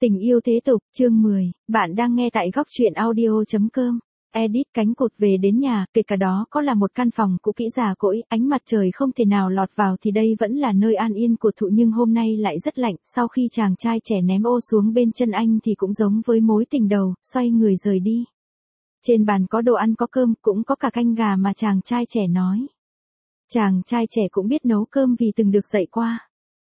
Tình yêu thế tục, chương 10, bạn đang nghe tại góc truyện audio.com. Edit cánh cụt về đến nhà, kể cả đó có là một căn phòng cũ kỹ già cỗi, ánh mặt trời không thể nào lọt vào thì đây vẫn là nơi an yên của Thụ, nhưng hôm nay lại rất lạnh. Sau khi chàng trai trẻ ném ô xuống bên chân anh thì cũng giống với mối tình đầu, xoay người rời đi. Trên bàn có đồ ăn, có cơm, cũng có cả canh gà mà chàng trai trẻ nói. Chàng trai trẻ cũng biết nấu cơm vì từng được dạy qua.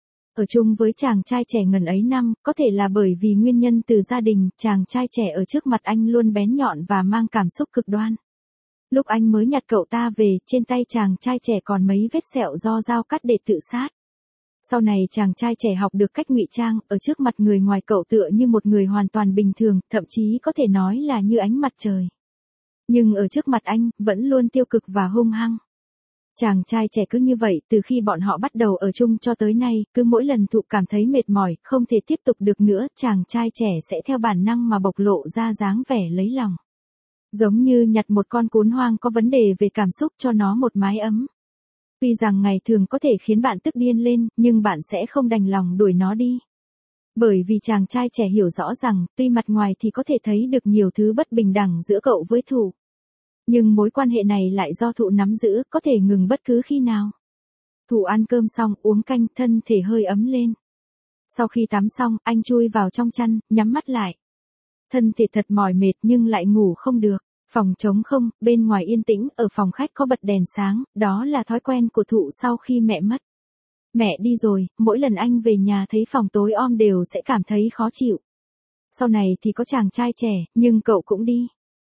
Ở chung với chàng trai trẻ ngần ấy năm, có thể là bởi vì nguyên nhân từ gia đình, chàng trai trẻ ở trước mặt anh luôn bén nhọn và mang cảm xúc cực đoan. Lúc anh mới nhặt cậu ta về, trên tay chàng trai trẻ còn mấy vết sẹo do dao cắt để tự sát. Sau này chàng trai trẻ học được cách ngụy trang, ở trước mặt người ngoài cậu tựa như một người hoàn toàn bình thường, thậm chí có thể nói là như ánh mặt trời. Nhưng ở trước mặt anh, vẫn luôn tiêu cực và hung hăng. Chàng trai trẻ cứ như vậy từ khi bọn họ bắt đầu ở chung cho tới nay, cứ mỗi lần Thụ cảm thấy mệt mỏi, không thể tiếp tục được nữa, chàng trai trẻ sẽ theo bản năng mà bộc lộ ra dáng vẻ lấy lòng. Giống như nhặt một con cún hoang có vấn đề về cảm xúc cho nó một mái ấm. Tuy rằng ngày thường có thể khiến bạn tức điên lên, nhưng bạn sẽ không đành lòng đuổi nó đi. Bởi vì chàng trai trẻ hiểu rõ rằng, tuy mặt ngoài thì có thể thấy được nhiều thứ bất bình đẳng giữa cậu với Thụ. Nhưng mối quan hệ này lại do Thụ nắm giữ, có thể ngừng bất cứ khi nào. Thụ ăn cơm xong, uống canh, thân thể hơi ấm lên. Sau khi tắm xong, anh chui vào trong chăn, nhắm mắt lại. Thân thể thật mỏi mệt nhưng lại ngủ không được. Phòng trống không, bên ngoài yên tĩnh, ở phòng khách có bật đèn sáng, đó là thói quen của Thụ sau khi mẹ mất. Mẹ đi rồi, mỗi lần anh về nhà thấy phòng tối om đều sẽ cảm thấy khó chịu. Sau này thì có chàng trai trẻ, nhưng cậu cũng đi.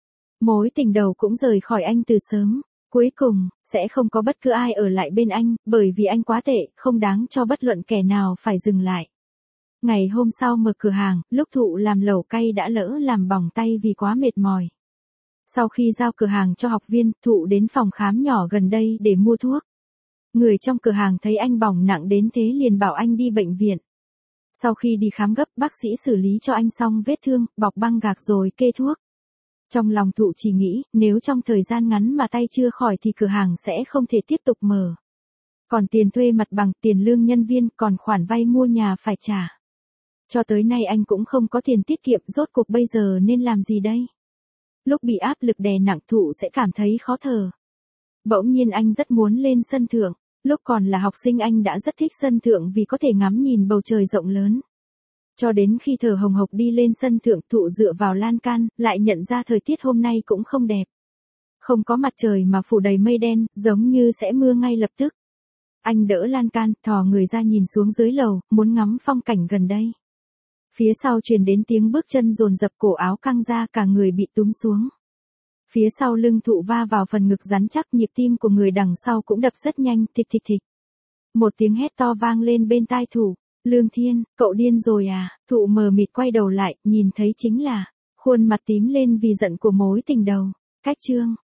Mối tình đầu cũng rời khỏi anh từ sớm. Cuối cùng, sẽ không có bất cứ ai ở lại bên anh, bởi vì anh quá tệ, không đáng cho bất luận kẻ nào phải dừng lại. Ngày hôm sau mở cửa hàng, lúc Thụ làm lẩu cay đã lỡ làm bỏng tay vì quá mệt mỏi. Sau khi giao cửa hàng cho học viên, Thụ đến phòng khám nhỏ gần đây để mua thuốc. Người trong cửa hàng thấy anh bỏng nặng đến thế liền bảo anh đi bệnh viện. Sau khi đi khám gấp, bác sĩ xử lý cho anh xong vết thương, bọc băng gạc rồi kê thuốc. Trong lòng Thụ chỉ nghĩ, nếu trong thời gian ngắn mà tay chưa khỏi thì cửa hàng sẽ không thể tiếp tục mở. Còn tiền thuê mặt bằng, tiền lương nhân viên, còn khoản vay mua nhà phải trả. Cho tới nay anh cũng không có tiền tiết kiệm, rốt cuộc bây giờ nên làm gì đây? Lúc bị áp lực đè nặng, Thụ sẽ cảm thấy khó thở. Bỗng nhiên anh rất muốn lên sân thượng. Lúc còn là học sinh anh đã rất thích sân thượng vì có thể ngắm nhìn bầu trời rộng lớn. Cho đến khi thở hồng hộc đi lên sân thượng, Thụ dựa vào lan can, lại nhận ra thời tiết hôm nay cũng không đẹp. Không có mặt trời mà phủ đầy mây đen, giống như sẽ mưa ngay lập tức. Anh đỡ lan can, thò người ra nhìn xuống dưới lầu, muốn ngắm phong cảnh gần đây. Phía sau truyền đến tiếng bước chân dồn dập, cổ áo căng ra, cả người bị túm xuống. Phía sau lưng Thụ va vào phần ngực rắn chắc, nhịp tim của người đằng sau cũng đập rất nhanh, thịch thịch thịch. Một tiếng hét to vang lên bên tai Thụ. Lương Thiên, cậu điên rồi à? Thụ mờ mịt quay đầu lại, nhìn thấy chính là khuôn mặt tím lên vì giận của mối tình đầu. Cách chương